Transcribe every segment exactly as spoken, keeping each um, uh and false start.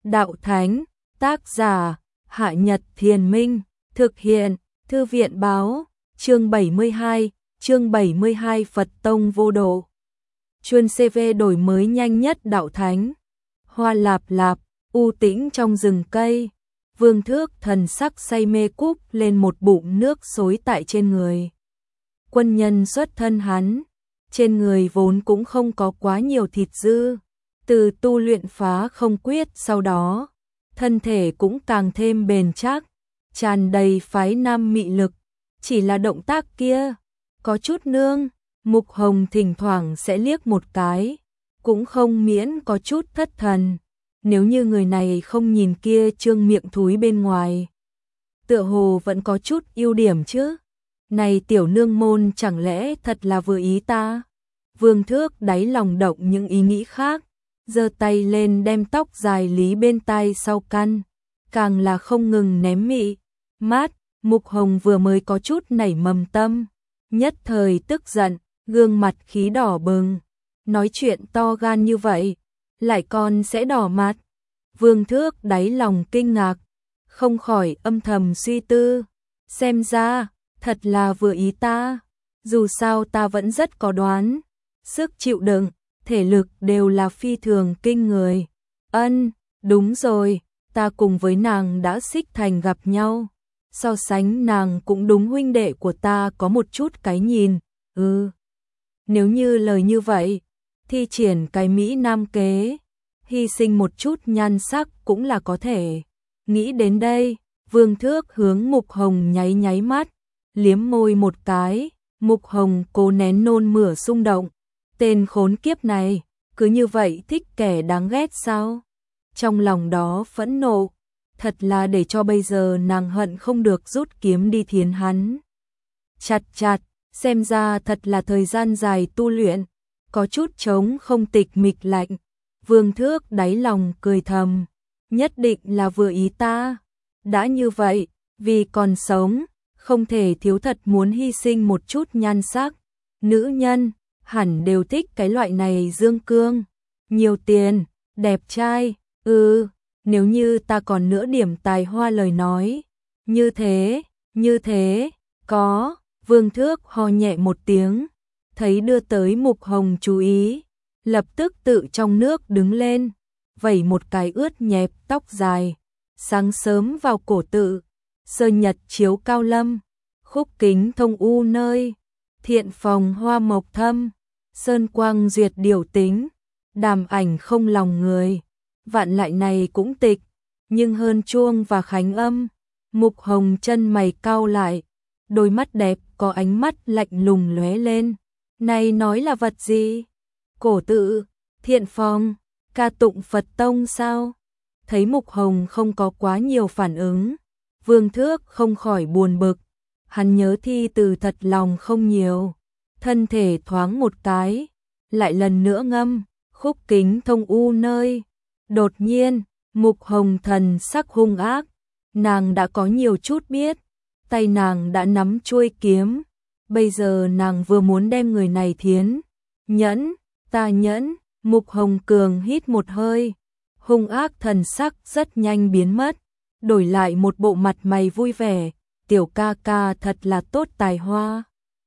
Đạo Thánh, tác giả, Hạ Nhật Thiền Minh, thực hiện, Thư viện báo, chương bảy mươi hai, chương bảy mươi hai Phật Tông Vô Độ. Chuyên xê vê đổi mới nhanh nhất Đạo Thánh. Hoa lạp lạp, u tĩnh trong rừng cây, Vương Thước thần sắc say mê cúp lên một bụng nước xối tại trên người. Quân nhân xuất thân hắn, trên người vốn cũng không có quá nhiều thịt dư, từ tu luyện phá không quyết sau đó, thân thể cũng càng thêm bền chắc, tràn đầy phái nam mị lực, chỉ là động tác kia, có chút nương, Mục Hồng thỉnh thoảng sẽ liếc một cái, cũng không miễn có chút thất thần, nếu như người này không nhìn kia trương miệng thúi bên ngoài. Tựa hồ vẫn có chút ưu điểm chứ, này tiểu nương môn chẳng lẽ thật là vừa ý ta? Vương Thước đáy lòng động những ý nghĩ khác, giơ tay lên đem tóc dài lý bên tai sau căn, càng là không ngừng ném mị. Mát, Mục Hồng vừa mới có chút nảy mầm tâm, nhất thời tức giận, gương mặt khí đỏ bừng, nói chuyện to gan như vậy, lại còn sẽ đỏ mặt. Vương Thước đáy lòng kinh ngạc, không khỏi âm thầm suy tư, xem ra, thật là vừa ý ta, dù sao ta vẫn rất có đoán, sức chịu đựng, thể lực đều là phi thường kinh người. Ân, đúng rồi, ta cùng với nàng đã xích thành gặp nhau, so sánh nàng cũng đúng huynh đệ của ta có một chút cái nhìn, ừ. Nếu như lời như vậy, thi triển cái Mỹ Nam kế, hy sinh một chút nhan sắc cũng là có thể. Nghĩ đến đây, Vương Thước hướng Mục Hồng nháy nháy mắt, liếm môi một cái, Mục Hồng cố nén nôn mửa xung động. Tên khốn kiếp này, cứ như vậy thích kẻ đáng ghét sao? Trong lòng đó phẫn nộ, thật là để cho bây giờ nàng hận không được rút kiếm đi thiến hắn. Chặt chặt, xem ra thật là thời gian dài tu luyện, có chút trống không tịch mịch lạnh. Vương Thước đáy lòng cười thầm, nhất định là vừa ý ta. Đã như vậy, vì còn sống, không thể thiếu thật muốn hy sinh một chút nhan sắc. Nữ nhân, hẳn đều thích cái loại này dương cương. Nhiều tiền, đẹp trai, ừ, nếu như ta còn nữa điểm tài hoa lời nói. Như thế, như thế, có, Vương Thước ho nhẹ một tiếng, thấy đưa tới Mục Hồng chú ý, lập tức tự trong nước đứng lên, vẩy một cái ướt nhẹp tóc dài, sáng sớm vào cổ tự, sơ nhật chiếu cao lâm, khúc kính thông u nơi, thiện phòng hoa mộc thâm, sơn quang duyệt điều tính, đàm ảnh không lòng người, vạn lại này cũng tịch, nhưng hơn chuông và khánh âm. Mục Hồng chân mày cau lại, đôi mắt đẹp có ánh mắt lạnh lùng lóe lên, này nói là vật gì? Cổ tự, thiện phòng, ca tụng Phật Tông sao? Thấy Mục Hồng không có quá nhiều phản ứng, Vương Thước không khỏi buồn bực, hắn nhớ thi từ thật lòng không nhiều, thân thể thoáng một cái, lại lần nữa ngâm, khúc kính thông u nơi. Đột nhiên, Mục Hồng thần sắc hung ác, nàng đã có nhiều chút biết, tay nàng đã nắm chuôi kiếm, bây giờ nàng vừa muốn đem người này thiến. Nhẫn, ta nhẫn, Mục Hồng cường hít một hơi, hung ác thần sắc rất nhanh biến mất, đổi lại một bộ mặt mày vui vẻ, tiểu ca ca thật là tốt tài hoa.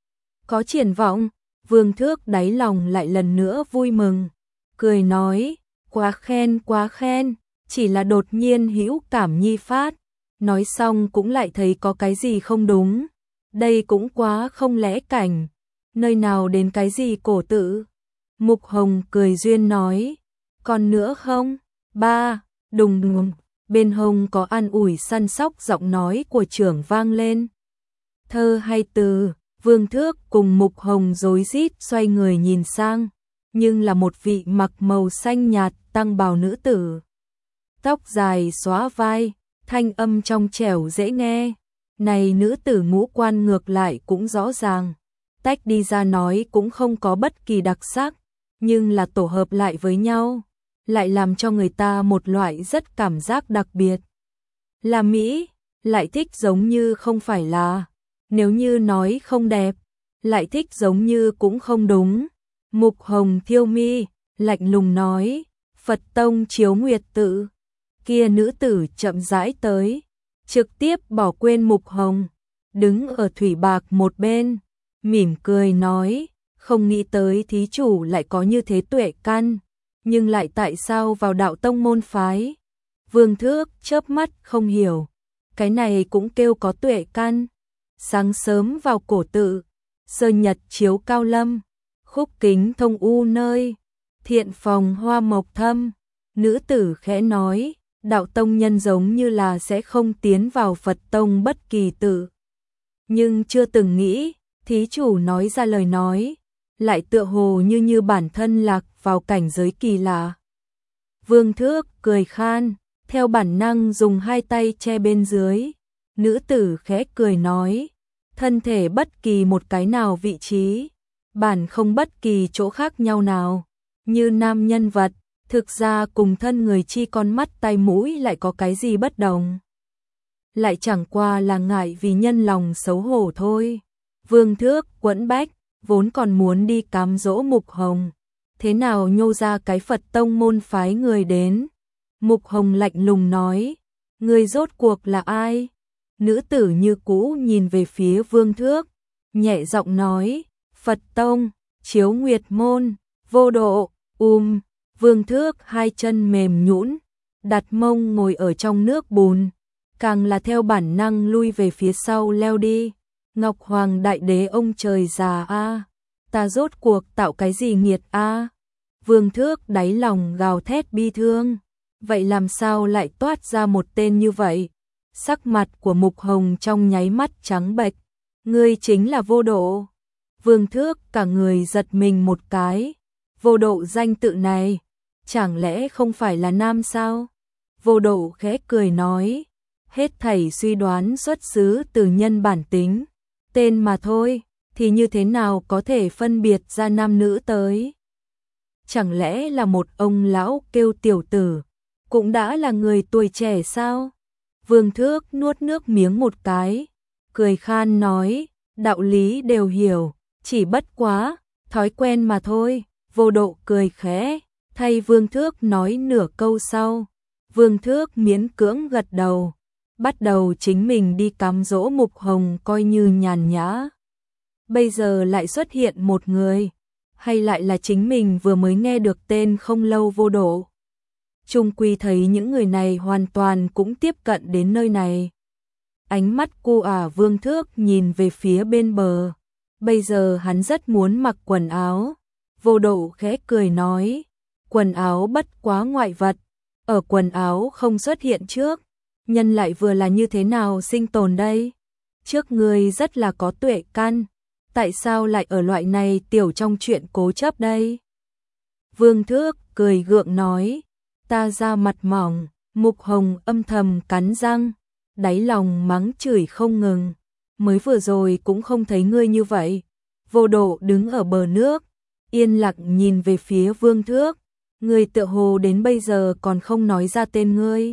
Có triển vọng, Vương Thước đáy lòng lại lần nữa vui mừng, cười nói, quá khen quá khen, chỉ là đột nhiên hữu cảm nhi phát, nói xong cũng lại thấy có cái gì không đúng, đây cũng quá không lẽ cảnh, nơi nào đến cái gì cổ tự. Mục Hồng cười duyên nói, còn nữa không? Ba, đùng đùng, bên hông có an ủi săn sóc giọng nói của trưởng vang lên. Thơ hay từ, Vương Thước cùng Mục Hồng rối rít xoay người nhìn sang, nhưng là một vị mặc màu xanh nhạt tăng bào nữ tử. Tóc dài xóa vai, thanh âm trong trẻo dễ nghe, này nữ tử ngũ quan ngược lại cũng rõ ràng, tách đi ra nói cũng không có bất kỳ đặc sắc, nhưng là tổ hợp lại với nhau, lại làm cho người ta một loại rất cảm giác đặc biệt. Là Mỹ, lại thích giống như không phải là, nếu như nói không đẹp, lại thích giống như cũng không đúng. Mục Hồng thiêu mi, lạnh lùng nói, Phật Tông chiếu nguyệt tự, kia nữ tử chậm rãi tới, trực tiếp bỏ quên Mục Hồng, đứng ở thủy bạc một bên, mỉm cười nói, không nghĩ tới thí chủ lại có như thế tuệ căn, nhưng lại tại sao vào đạo tông môn phái? Vương Thước chớp mắt không hiểu, cái này cũng kêu có tuệ căn. Sáng sớm vào cổ tự, sơ nhật chiếu cao lâm, khúc kính thông u nơi, thiện phòng hoa mộc thâm. Nữ tử khẽ nói, đạo tông nhân giống như là sẽ không tiến vào Phật tông bất kỳ tự. Nhưng chưa từng nghĩ, thí chủ nói ra lời nói, lại tựa hồ như như bản thân lạc vào cảnh giới kỳ lạ. Vương Thước cười khan, theo bản năng dùng hai tay che bên dưới. Nữ tử khẽ cười nói, thân thể bất kỳ một cái nào vị trí, bản không bất kỳ chỗ khác nhau nào, như nam nhân vật, thực ra cùng thân người chi con mắt tai mũi lại có cái gì bất đồng. Lại chẳng qua là ngại vì nhân lòng xấu hổ thôi. Vương Thước quẫn bách, vốn còn muốn đi cám dỗ Mục Hồng, thế nào nhô ra cái Phật tông môn phái người đến. Mục Hồng lạnh lùng nói, người rốt cuộc là ai? Nữ tử như cũ nhìn về phía Vương Thước, nhẹ giọng nói, Phật tông, chiếu nguyệt môn, vô độ, um. Vương Thước hai chân mềm nhũn, đặt mông ngồi ở trong nước bùn, càng là theo bản năng lui về phía sau leo đi. Ngọc Hoàng Đại Đế ông trời già a, ta rốt cuộc tạo cái gì nghiệt a? Vương Thước đáy lòng gào thét bi thương, vậy làm sao lại toát ra một tên như vậy? Sắc mặt của Mục Hồng trong nháy mắt trắng bệch, ngươi chính là Vô Độ. Vương Thước cả người giật mình một cái, Vô Độ danh tự này, chẳng lẽ không phải là nam sao? Vô Độ khẽ cười nói, hết thảy suy đoán xuất xứ từ nhân bản tính, tên mà thôi, thì như thế nào có thể phân biệt ra nam nữ tới? Chẳng lẽ là một ông lão kêu tiểu tử, cũng đã là người tuổi trẻ sao? Vương Thước nuốt nước miếng một cái, cười khan nói, đạo lý đều hiểu, chỉ bất quá, thói quen mà thôi. Vô Độ cười khẽ, thay Vương Thước nói nửa câu sau. Vương Thước miễn cưỡng gật đầu, bắt đầu chính mình đi cám dỗ Mục Hồng coi như nhàn nhã. Bây giờ lại xuất hiện một người, hay lại là chính mình vừa mới nghe được tên không lâu Vô Độ. Trung quy thấy những người này hoàn toàn cũng tiếp cận đến nơi này. Ánh mắt cô ả Vương Thước nhìn về phía bên bờ, bây giờ hắn rất muốn mặc quần áo. Vô Độ khẽ cười nói, quần áo bất quá ngoại vật, ở quần áo không xuất hiện trước, nhân lại vừa là như thế nào sinh tồn đây? Trước người rất là có tuệ căn, tại sao lại ở loại này tiểu trong chuyện cố chấp đây? Vương Thước cười gượng nói, ta ra mặt mỏng. Mục Hồng âm thầm cắn răng, đáy lòng mắng chửi không ngừng, mới vừa rồi cũng không thấy ngươi như vậy. Vô Độ đứng ở bờ nước, yên lặng nhìn về phía Vương Thước, ngươi tựa hồ đến bây giờ còn không nói ra tên ngươi.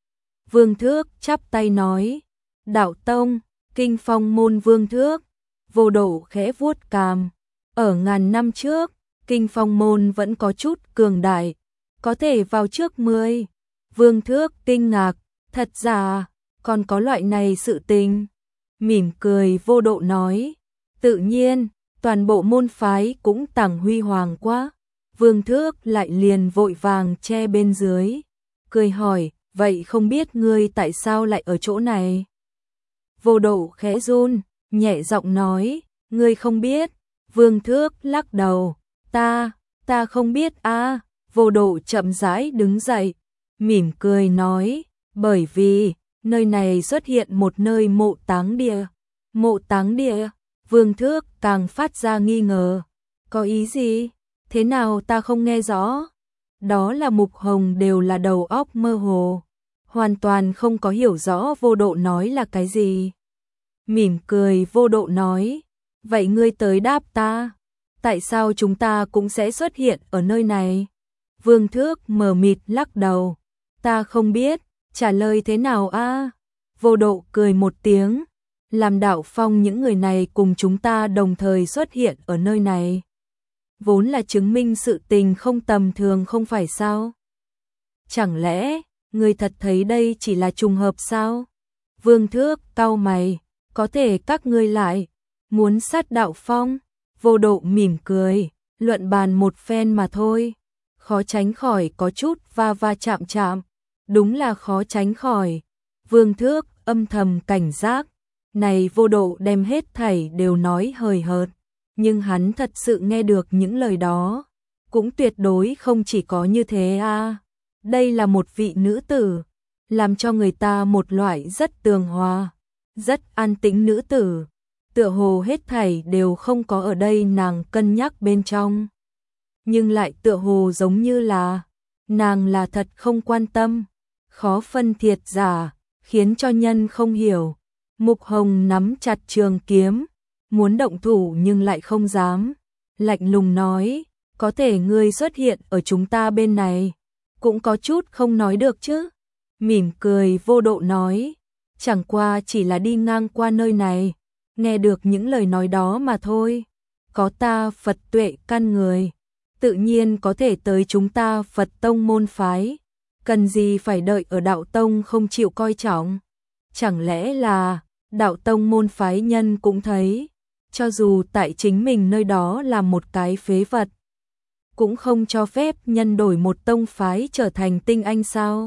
Vương Thước chắp tay nói, đạo tông, kinh phong môn Vương Thước. Vô Độ khẽ vuốt cằm, ở ngàn năm trước, kinh phong môn vẫn có chút cường đại, có thể vào trước mười. Vương Thước kinh ngạc, thật ra, còn có loại này sự tình. Mỉm cười Vô Độ nói, tự nhiên, toàn bộ môn phái cũng tàng huy hoàng quá. Vương Thước lại liền vội vàng che bên dưới, cười hỏi, vậy không biết ngươi tại sao lại ở chỗ này? Vô Độ khẽ run, nhẹ giọng nói, ngươi không biết. Vương Thước lắc đầu, ta, ta không biết a. À. Vô Độ chậm rãi đứng dậy, mỉm cười nói, bởi vì, nơi này xuất hiện một nơi mộ táng địa. Mộ táng địa? Vương Thước càng phát ra nghi ngờ, có ý gì? Thế nào ta không nghe rõ? Đó là Mục Hồng đều là đầu óc mơ hồ, hoàn toàn không có hiểu rõ Vô Độ nói là cái gì. Mỉm cười Vô Độ nói, vậy ngươi tới đáp ta, tại sao chúng ta cũng sẽ xuất hiện ở nơi này? Vương Thước mờ mịt lắc đầu, ta không biết, trả lời thế nào a? À? Vô Độ cười một tiếng, làm đạo phong những người này cùng chúng ta đồng thời xuất hiện ở nơi này, vốn là chứng minh sự tình không tầm thường không phải sao? Chẳng lẽ, Ngươi thật thấy đây chỉ là trùng hợp sao? Vương Thước cau mày, có thể các ngươi lại muốn sát đạo phong? Vô Độ mỉm cười, luận bàn một phen mà thôi, khó tránh khỏi có chút va va chạm chạm, đúng là khó tránh khỏi. Vương Thước âm thầm cảnh giác, này Vô Độ đem hết thảy đều nói hời hợt, nhưng hắn thật sự nghe được những lời đó, cũng tuyệt đối không chỉ có như thế a. Đây là một vị nữ tử, làm cho người ta một loại rất tường hòa, rất an tĩnh nữ tử, tựa hồ hết thảy đều không có ở đây nàng cân nhắc bên trong. Nhưng lại tựa hồ giống như là, nàng là thật không quan tâm, khó phân thiệt giả, khiến cho nhân không hiểu. Mục Hồng nắm chặt trường kiếm, muốn động thủ nhưng lại không dám, lạnh lùng nói, có thể ngươi xuất hiện ở chúng ta bên này, cũng có chút không nói được chứ. Mỉm cười Vô Độ nói, chẳng qua chỉ là đi ngang qua nơi này, nghe được những lời nói đó mà thôi. Có ta Phật tuệ căn người, tự nhiên có thể tới chúng ta Phật tông môn phái, cần gì phải đợi ở đạo tông không chịu coi trọng. Chẳng lẽ là đạo tông môn phái nhân cũng thấy, cho dù tại chính mình nơi đó là một cái phế vật, cũng không cho phép nhân đổi một tông phái trở thành tinh anh sao?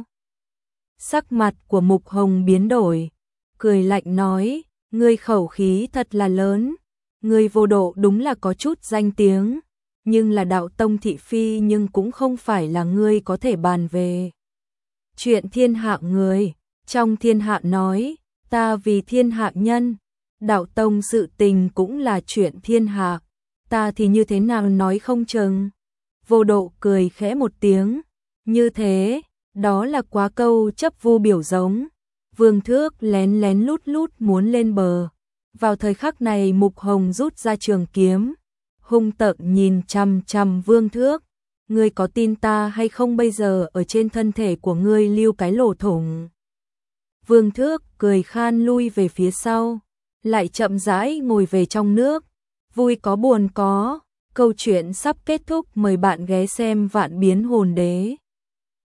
Sắc mặt của Mục Hồng biến đổi, cười lạnh nói, ngươi khẩu khí thật là lớn, ngươi Vô Độ đúng là có chút danh tiếng, nhưng là đạo tông thị phi nhưng cũng không phải là ngươi có thể bàn về. Chuyện thiên hạ người, trong thiên hạ nói, ta vì thiên hạ nhân, đạo tông sự tình cũng là chuyện thiên hạ, ta thì như thế nào nói không chừng. Vô Độ cười khẽ một tiếng, như thế, đó là quá câu chấp vu biểu giống. Vương Thước lén lén lút lút muốn lên bờ. Vào thời khắc này Mục Hồng rút ra trường kiếm, hung tợn nhìn chằm chằm Vương Thước, ngươi có tin ta hay không bây giờ ở trên thân thể của ngươi lưu cái lỗ thủng. Vương Thước cười khan lui về phía sau, lại chậm rãi ngồi về trong nước, vui có buồn có. Câu chuyện sắp kết thúc, mời bạn ghé xem Vạn Biến Hồn Đế.